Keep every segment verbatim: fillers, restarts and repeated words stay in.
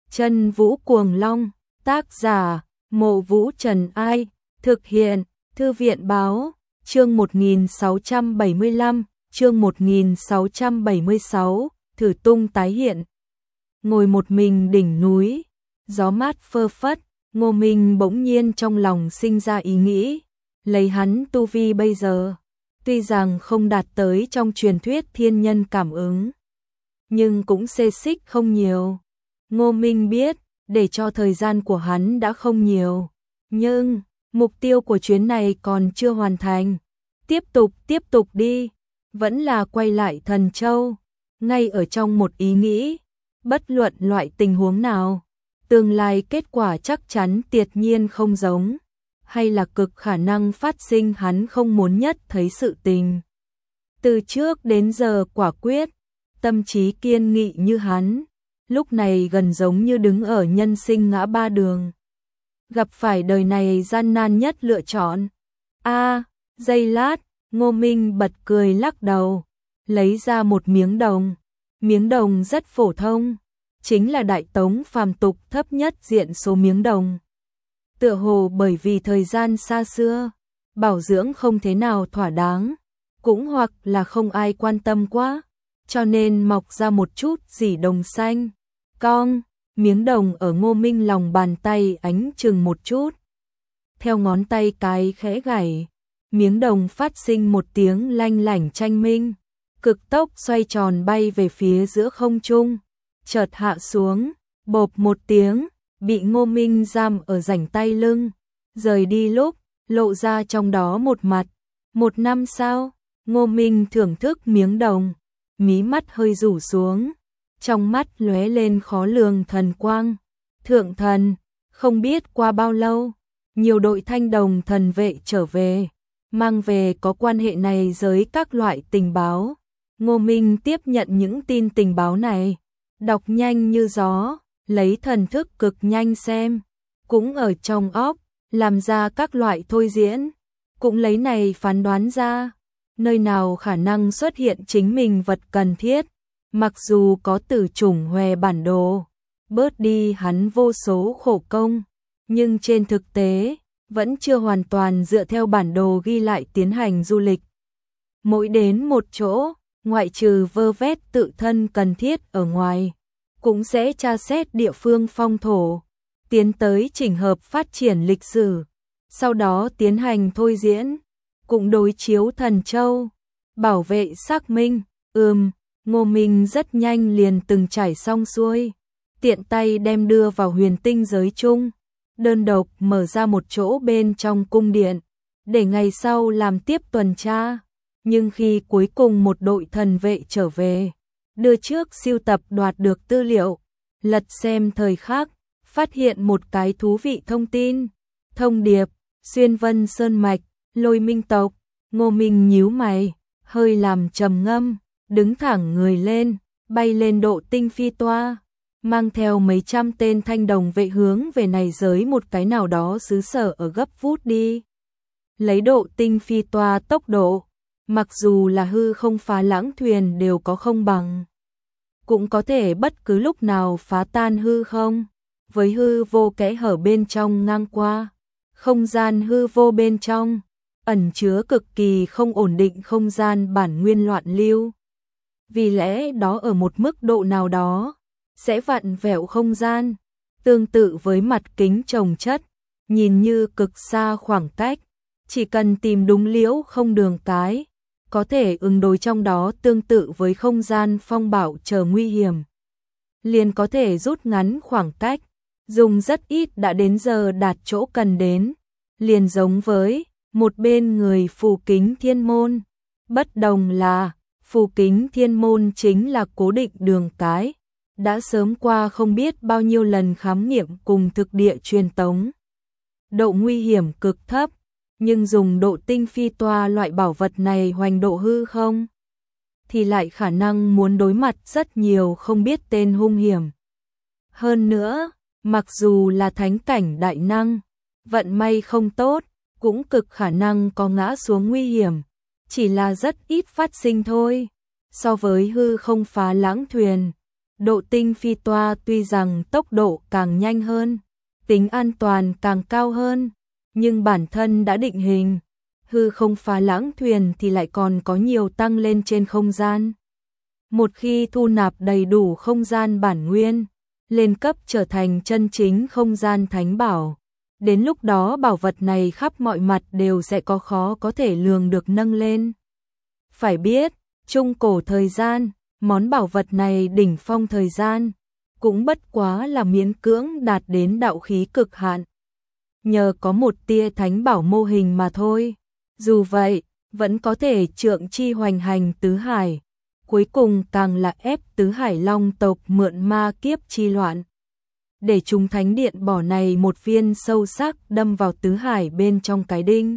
Chân Vũ Cuồng Long, tác giả, Mộ Vũ Trần Ai, thực hiện, Thư viện Báo, chương một nghìn sáu trăm bảy mươi lăm, chương một nghìn sáu trăm bảy mươi sáu, Thử Tung tái hiện. Ngồi một mình đỉnh núi, gió mát phơ phất, Ngô Minh bỗng nhiên trong lòng sinh ra ý nghĩ, lấy hắn tu vi bây giờ, tuy rằng không đạt tới trong truyền thuyết thiên nhân cảm ứng, nhưng cũng xê xích không nhiều. Ngô Minh biết, để cho thời gian của hắn đã không nhiều, nhưng mục tiêu của chuyến này còn chưa hoàn thành. Tiếp tục, tiếp tục đi, vẫn là quay lại Thần Châu, ngay ở trong một ý nghĩ, bất luận loại tình huống nào, tương lai kết quả chắc chắn tuyệt nhiên không giống, hay là cực khả năng phát sinh hắn không muốn nhất thấy sự tình. Từ trước đến giờ quả quyết, tâm trí kiên nghị như hắn, lúc này gần giống như đứng ở nhân sinh ngã ba đường. Gặp phải đời này gian nan nhất lựa chọn. A, giây lát, Ngô Minh bật cười lắc đầu, lấy ra một miếng đồng. Miếng đồng rất phổ thông, chính là đại tống phàm tục thấp nhất diện số miếng đồng. Tựa hồ bởi vì thời gian xa xưa, bảo dưỡng không thế nào thỏa đáng, cũng hoặc là không ai quan tâm quá, cho nên mọc ra một chút dỉ đồng xanh. Cong, miếng đồng ở Ngô Minh lòng bàn tay ánh chừng một chút. Theo ngón tay cái khẽ gảy, miếng đồng phát sinh một tiếng lanh lảnh tranh minh, cực tốc xoay tròn bay về phía giữa không trung, chợt hạ xuống, bộp một tiếng, bị Ngô Minh giam ở rảnh tay lưng, rời đi lúc, lộ ra trong đó một mặt. Một năm sau, Ngô Minh thưởng thức miếng đồng, mí mắt hơi rủ xuống, trong mắt lóe lên khó lường thần quang. Thượng thần, không biết qua bao lâu, nhiều đội thanh đồng thần vệ trở về, mang về có quan hệ này với các loại tình báo. Ngô Minh tiếp nhận những tin tình báo này, đọc nhanh như gió, lấy thần thức cực nhanh xem, cũng ở trong óc, làm ra các loại thôi diễn, cũng lấy này phán đoán ra, nơi nào khả năng xuất hiện chính mình vật cần thiết. Mặc dù có từ chủng hòe bản đồ, bớt đi hắn vô số khổ công, nhưng trên thực tế, vẫn chưa hoàn toàn dựa theo bản đồ ghi lại tiến hành du lịch. Mỗi đến một chỗ, ngoại trừ vơ vét tự thân cần thiết ở ngoài, cũng sẽ tra xét địa phương phong thổ, tiến tới chỉnh hợp phát triển lịch sử, sau đó tiến hành thôi diễn, cũng đối chiếu Thần Châu, bảo vệ xác minh. Ừm, Ngô Minh rất nhanh liền từng trải xong xuôi, tiện tay đem đưa vào huyền tinh giới chung, đơn độc mở ra một chỗ bên trong cung điện, để ngày sau làm tiếp tuần tra. Nhưng khi cuối cùng một đội thần vệ trở về, đưa trước siêu tập đoạt được tư liệu, lật xem thời khắc, phát hiện một cái thú vị thông tin. Thông điệp, Xuyên Vân Sơn Mạch, Lôi Minh tộc. Ngô Minh nhíu mày, hơi làm trầm ngâm, đứng thẳng người lên, bay lên độ tinh phi toa, mang theo mấy trăm tên thanh đồng vệ hướng về này giới một cái nào đó xứ sở ở gấp vút đi. Lấy độ tinh phi toa tốc độ, mặc dù là hư không phá lãng thuyền đều có không bằng, cũng có thể bất cứ lúc nào phá tan hư không, với hư vô kẽ hở bên trong ngang qua, không gian hư vô bên trong, ẩn chứa cực kỳ không ổn định không gian bản nguyên loạn lưu. Vì lẽ đó ở một mức độ nào đó, sẽ vặn vẹo không gian, tương tự với mặt kính chồng chất, nhìn như cực xa khoảng cách, chỉ cần tìm đúng liễu không đường cái, có thể ứng đối trong đó tương tự với không gian phong bạo chờ nguy hiểm. Liền có thể rút ngắn khoảng cách, dùng rất ít đã đến giờ đạt chỗ cần đến, liền giống với một bên người phù kính thiên môn. Bất đồng là, phù kính thiên môn chính là cố định đường cái, đã sớm qua không biết bao nhiêu lần khám nghiệm cùng thực địa truyền tống. Độ nguy hiểm cực thấp, nhưng dùng độ tinh phi toa loại bảo vật này hoành độ hư không, thì lại khả năng muốn đối mặt rất nhiều không biết tên hung hiểm. Hơn nữa, mặc dù là thánh cảnh đại năng, vận may không tốt, cũng cực khả năng có ngã xuống nguy hiểm, chỉ là rất ít phát sinh thôi. So với hư không phá lãng thuyền, Độ tinh phi toa tuy rằng tốc độ càng nhanh hơn, tính an toàn càng cao hơn, nhưng bản thân đã định hình, hư không phá lãng thuyền thì lại còn có nhiều tăng lên trên không gian. Một khi thu nạp đầy đủ không gian bản nguyên, lên cấp trở thành chân chính không gian thánh bảo, đến lúc đó bảo vật này khắp mọi mặt đều sẽ có khó có thể lường được nâng lên. Phải biết, trung cổ thời gian, món bảo vật này đỉnh phong thời gian, cũng bất quá là miễn cưỡng đạt đến đạo khí cực hạn. Nhờ có một tia thánh bảo mô hình mà thôi, dù vậy, vẫn có thể trượng chi hoành hành tứ hải, cuối cùng càng là ép tứ hải long tộc mượn ma kiếp chi loạn. Để chúng thánh điện bỏ này một viên sâu sắc đâm vào tứ hải bên trong cái đinh.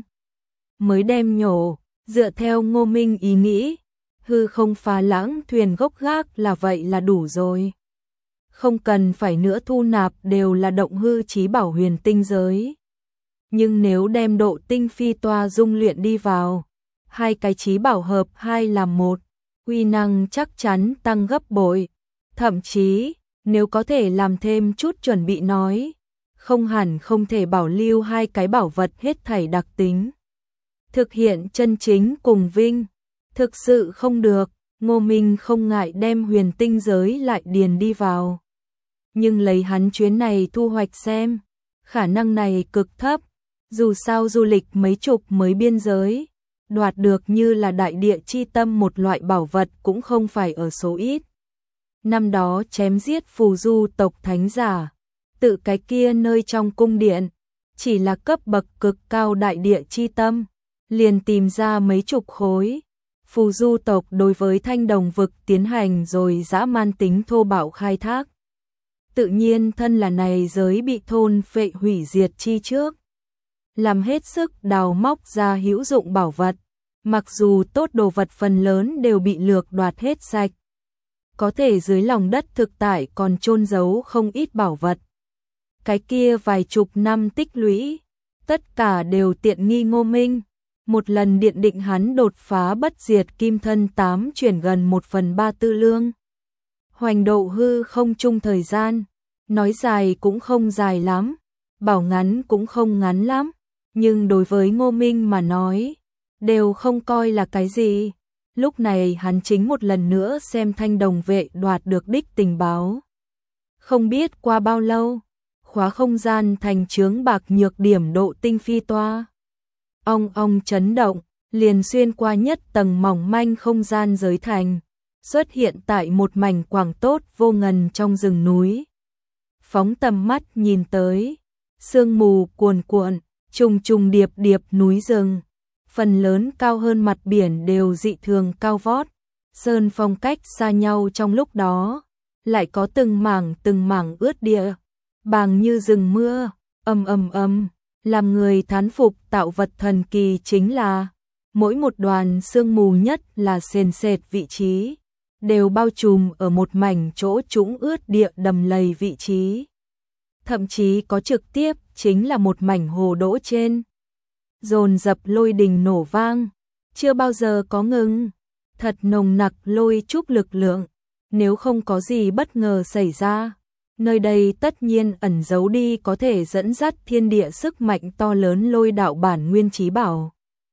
Mới đem nhổ, dựa theo Ngô Minh ý nghĩ, hư không phá lãng thuyền gốc gác là vậy là đủ rồi. Không cần phải nữa thu nạp đều là động hư chí bảo huyền tinh giới. Nhưng nếu đem độ tinh phi toa dung luyện đi vào, hai cái chí bảo hợp hai làm một, uy năng chắc chắn tăng gấp bội. Thậm chí, nếu có thể làm thêm chút chuẩn bị nói, không hẳn không thể bảo lưu hai cái bảo vật hết thảy đặc tính. Thực hiện chân chính cùng vinh, thực sự không được, Ngô Minh không ngại đem huyền tinh giới lại điền đi vào. Nhưng lấy hắn chuyến này thu hoạch xem, khả năng này cực thấp, dù sao du lịch mấy chục mới biên giới, đoạt được như là đại địa chi tâm một loại bảo vật cũng không phải ở số ít. Năm đó chém giết phù du tộc thánh giả, tự cái kia nơi trong cung điện, chỉ là cấp bậc cực cao đại địa chi tâm, liền tìm ra mấy chục khối. Phù du tộc đối với thanh đồng vực tiến hành rồi dã man tính thô bạo khai thác. Tự nhiên thân là này giới bị thôn phệ hủy diệt chi trước. Làm hết sức đào móc ra hữu dụng bảo vật, mặc dù tốt đồ vật phần lớn đều bị lược đoạt hết sạch. Có thể dưới lòng đất thực tại còn chôn giấu không ít bảo vật. Cái kia vài chục năm tích lũy, tất cả đều tiện nghi Ngô Minh. Một lần điện định hắn đột phá bất diệt kim thân tám chuyển gần một phần ba tư lương. Hoành độ hư không chung thời gian, nói dài cũng không dài lắm, bảo ngắn cũng không ngắn lắm, nhưng đối với Ngô Minh mà nói, đều không coi là cái gì. Lúc này hắn chính một lần nữa xem thanh đồng vệ đoạt được đích tình báo. Không biết qua bao lâu, khóa không gian thành chướng bạc nhược điểm độ tinh phi toa. Ong ong chấn động, liền xuyên qua nhất tầng mỏng manh không gian giới thành, xuất hiện tại một mảnh quảng tốt vô ngần trong rừng núi. Phóng tầm mắt nhìn tới, sương mù cuồn cuộn, trùng trùng điệp điệp núi rừng, phần lớn cao hơn mặt biển đều dị thường cao vót, sơn phong cách xa nhau trong lúc đó, lại có từng mảng từng mảng ướt địa, bàng như rừng mưa, ầm ầm ầm. Làm người thán phục tạo vật thần kỳ chính là, mỗi một đoàn sương mù nhất là sền sệt vị trí, đều bao trùm ở một mảnh chỗ trũng ướt địa đầm lầy vị trí. Thậm chí có trực tiếp chính là một mảnh hồ đỗ trên. Dồn dập lôi đình nổ vang, chưa bao giờ có ngừng, thật nồng nặc lôi trúc lực lượng, nếu không có gì bất ngờ xảy ra. Nơi đây tất nhiên ẩn giấu đi có thể dẫn dắt thiên địa sức mạnh to lớn lôi đạo bản nguyên chí bảo.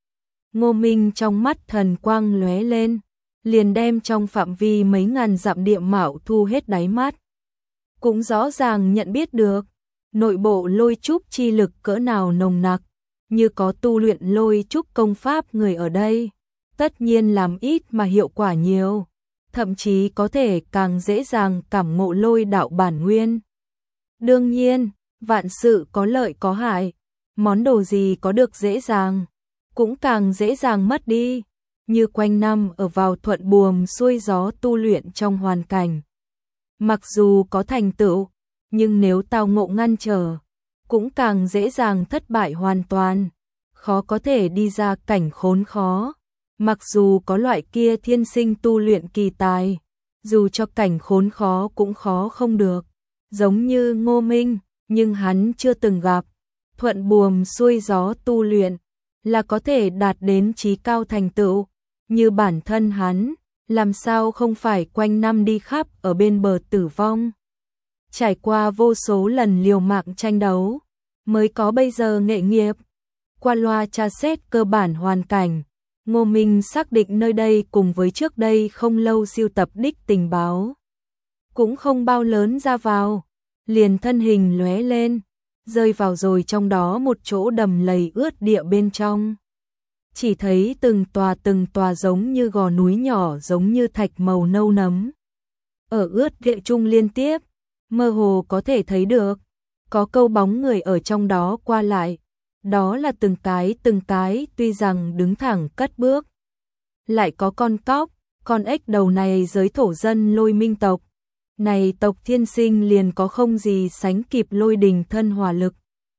Ngô Minh trong mắt thần quang lóe lên, liền đem trong phạm vi mấy ngàn dặm địa mạo thu hết đáy mắt. Cũng rõ ràng nhận biết được, nội bộ lôi trúc chi lực cỡ nào nồng nặc, như có tu luyện lôi trúc công pháp người ở đây, tất nhiên làm ít mà hiệu quả nhiều. Thậm chí có thể càng dễ dàng cảm ngộ lôi đạo bản nguyên. Đương nhiên, vạn sự có lợi có hại, món đồ gì có được dễ dàng, cũng càng dễ dàng mất đi, như quanh năm ở vào thuận buồm xuôi gió tu luyện trong hoàn cảnh. Mặc dù có thành tựu, nhưng nếu tao ngộ ngăn trở, cũng càng dễ dàng thất bại hoàn toàn, khó có thể đi ra cảnh khốn khó. Mặc dù có loại kia thiên sinh tu luyện kỳ tài, dù cho cảnh khốn khó cũng khó không được, giống như Ngô Minh, nhưng hắn chưa từng gặp. Thuận buồm xuôi gió tu luyện là có thể đạt đến chí cao thành tựu, như bản thân hắn làm sao không phải quanh năm đi khắp ở bên bờ tử vong. Trải qua vô số lần liều mạng tranh đấu, mới có bây giờ nghệ nghiệp. Qua loa tra xét cơ bản hoàn cảnh, Ngô Minh xác định nơi đây cùng với trước đây không lâu siêu tập đích tình báo. Cũng không bao lớn ra vào, liền thân hình lóe lên, rơi vào rồi trong đó một chỗ đầm lầy ướt địa bên trong. Chỉ thấy từng tòa từng tòa giống như gò núi nhỏ giống như thạch màu nâu nấm. Ở ướt địa trung liên tiếp, mơ hồ có thể thấy được, có câu bóng người ở trong đó qua lại. Đó là từng cái từng cái tuy rằng đứng thẳng cất bước. Lại có con cóc, con ếch đầu này giới thổ dân Lôi Minh tộc. Này tộc thiên sinh liền có không gì sánh kịp lôi đình thân hỏa lực.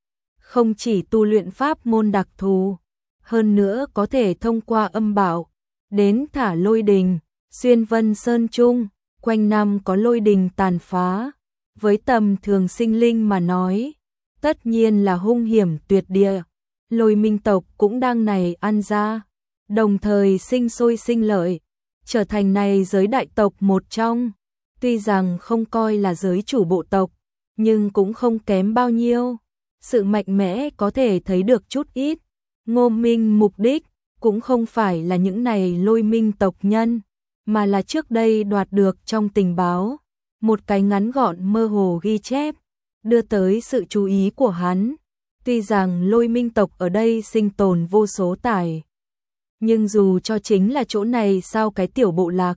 Không chỉ tu luyện pháp môn đặc thù, hơn nữa có thể thông qua âm bảo, đến thả lôi đình, xuyên vân sơn trung, quanh năm có lôi đình tàn phá. Với tầm thường sinh linh mà nói, tất nhiên là hung hiểm tuyệt địa. Lôi Minh tộc cũng đang này ăn ra, đồng thời sinh sôi sinh lợi, trở thành này giới đại tộc một trong. Tuy rằng không coi là giới chủ bộ tộc, nhưng cũng không kém bao nhiêu. Sự mạnh mẽ có thể thấy được chút ít. Ngô Minh mục đích cũng không phải là những này Lôi Minh tộc nhân, mà là trước đây đoạt được trong tình báo. Một cái ngắn gọn mơ hồ ghi chép, đưa tới sự chú ý của hắn. Tuy rằng Lôi Minh tộc ở đây sinh tồn vô số tài, nhưng dù cho chính là chỗ này sao cái tiểu bộ lạc,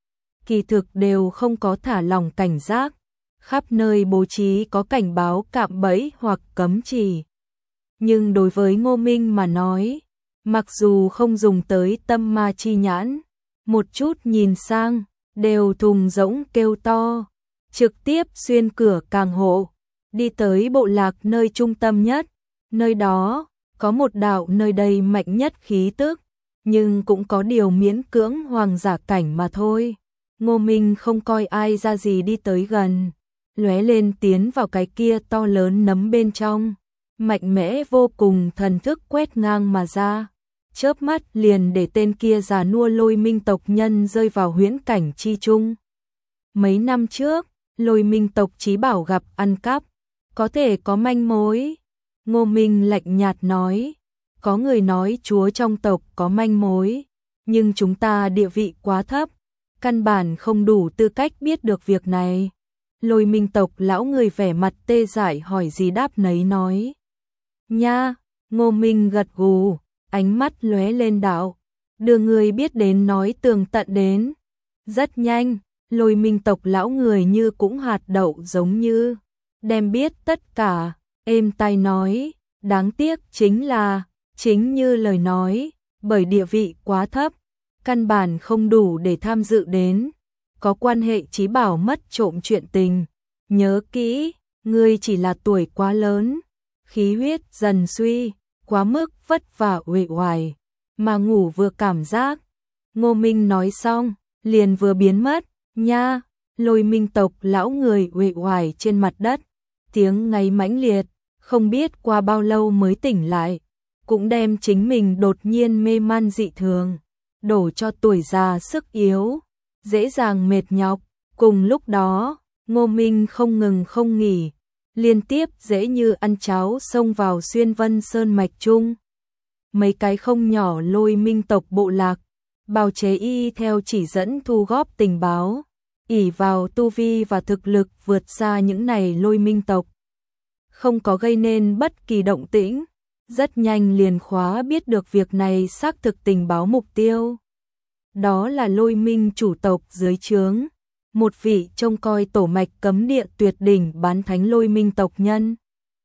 kỳ thực đều không có thả lỏng cảnh giác, khắp nơi bố trí có cảnh báo cạm bẫy hoặc cấm chỉ. Nhưng đối với Ngô Minh mà nói, mặc dù không dùng tới tâm ma chi nhãn, một chút nhìn sang, đều thùng rỗng kêu to, trực tiếp xuyên cửa càng hộ, đi tới bộ lạc nơi trung tâm nhất. Nơi đó, có một đạo nơi đây mạnh nhất khí tức, nhưng cũng có điều miễn cưỡng hoàng giả cảnh mà thôi. Ngô Minh không coi ai ra gì đi tới gần, lóe lên tiến vào cái kia to lớn nấm bên trong, mạnh mẽ vô cùng thần thức quét ngang mà ra, chớp mắt liền để tên kia già nua Lôi Minh tộc nhân rơi vào huyễn cảnh chi chung. Mấy năm trước, Lôi Minh tộc chí bảo gặp ăn cắp, có thể có manh mối. Ngô Minh lạnh nhạt nói, có người nói chúa trong tộc có manh mối, nhưng chúng ta địa vị quá thấp, căn bản không đủ tư cách biết được việc này. Lôi Minh tộc lão người vẻ mặt tê dại hỏi gì đáp nấy nói. Nha, Ngô Minh gật gù, ánh mắt lóe lên đạo, đưa người biết đến nói tường tận đến. Rất nhanh, Lôi Minh tộc lão người như cũng hạt đậu giống như, đem biết tất cả. Êm tai nói, đáng tiếc chính là, chính như lời nói, bởi địa vị quá thấp, căn bản không đủ để tham dự đến, có quan hệ chí bảo mất trộm chuyện tình. Nhớ kỹ, ngươi chỉ là tuổi quá lớn, khí huyết dần suy, quá mức vất vả uể oải, mà ngủ vừa cảm giác. Ngô Minh nói xong, liền vừa biến mất, nha, Lôi Minh tộc lão người uể oải trên mặt đất, tiếng ngáy mãnh liệt. Không biết qua bao lâu mới tỉnh lại, cũng đem chính mình đột nhiên mê man dị thường, đổ cho tuổi già sức yếu, dễ dàng mệt nhọc. Cùng lúc đó, Ngô Minh không ngừng không nghỉ, liên tiếp dễ như ăn cháo xông vào xuyên vân sơn mạch trung. Mấy cái không nhỏ Lôi Minh tộc bộ lạc, bào chế y theo chỉ dẫn thu góp tình báo, ỷ vào tu vi và thực lực vượt xa những này Lôi Minh tộc. Không có gây nên bất kỳ động tĩnh, rất nhanh liền khóa biết được việc này xác thực tình báo mục tiêu. Đó là Lôi Minh chủ tộc dưới trướng, một vị trông coi tổ mạch cấm địa tuyệt đỉnh bán thánh Lôi Minh tộc nhân.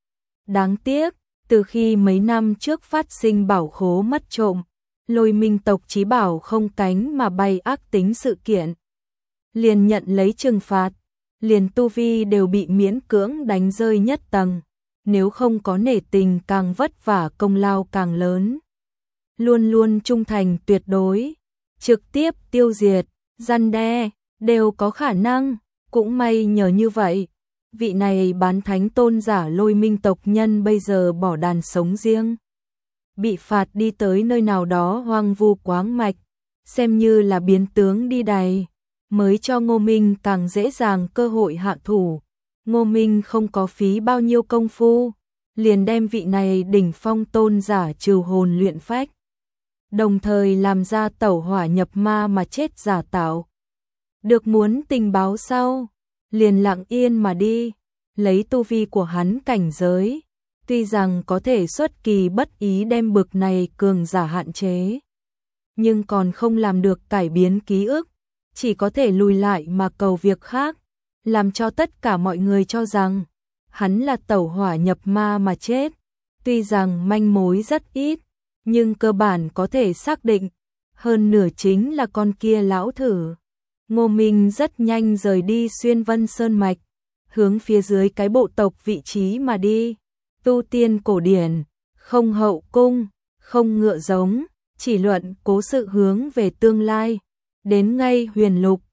Đáng tiếc, từ khi mấy năm trước phát sinh bảo khố mất trộm, Lôi Minh tộc chí bảo không cánh mà bay ác tính sự kiện, liền nhận lấy trừng phạt. Liền tu vi đều bị miễn cưỡng đánh rơi nhất tầng, nếu không có nể tình càng vất vả công lao càng lớn. Luôn luôn trung thành tuyệt đối, trực tiếp tiêu diệt, răn đe, đều có khả năng, cũng may nhờ như vậy. Vị này bán thánh tôn giả Lôi Minh tộc nhân bây giờ bỏ đàn sống riêng, bị phạt đi tới nơi nào đó hoang vu quáng mạch, xem như là biến tướng đi đày, mới cho Ngô Minh càng dễ dàng cơ hội hạ thủ. Ngô Minh không có phí bao nhiêu công phu, liền đem vị này đỉnh phong tôn giả trừ hồn luyện phách, đồng thời làm ra tẩu hỏa nhập ma mà chết giả tạo. Được muốn tình báo sau, liền lặng yên mà đi, lấy tu vi của hắn cảnh giới, tuy rằng có thể xuất kỳ bất ý đem bực này cường giả hạn chế, nhưng còn không làm được cải biến ký ức, chỉ có thể lùi lại mà cầu việc khác, làm cho tất cả mọi người cho rằng hắn là tẩu hỏa nhập ma mà chết. Tuy rằng manh mối rất ít, nhưng cơ bản có thể xác định, hơn nửa chính là con kia lão thử. Ngô Minh rất nhanh rời đi Xuyên Vân Sơn Mạch, hướng phía dưới cái bộ tộc vị trí mà đi. Tu tiên cổ điển, không hậu cung, không ngựa giống, chỉ luận cố sự hướng về tương lai. Đến ngay Huyền Lục,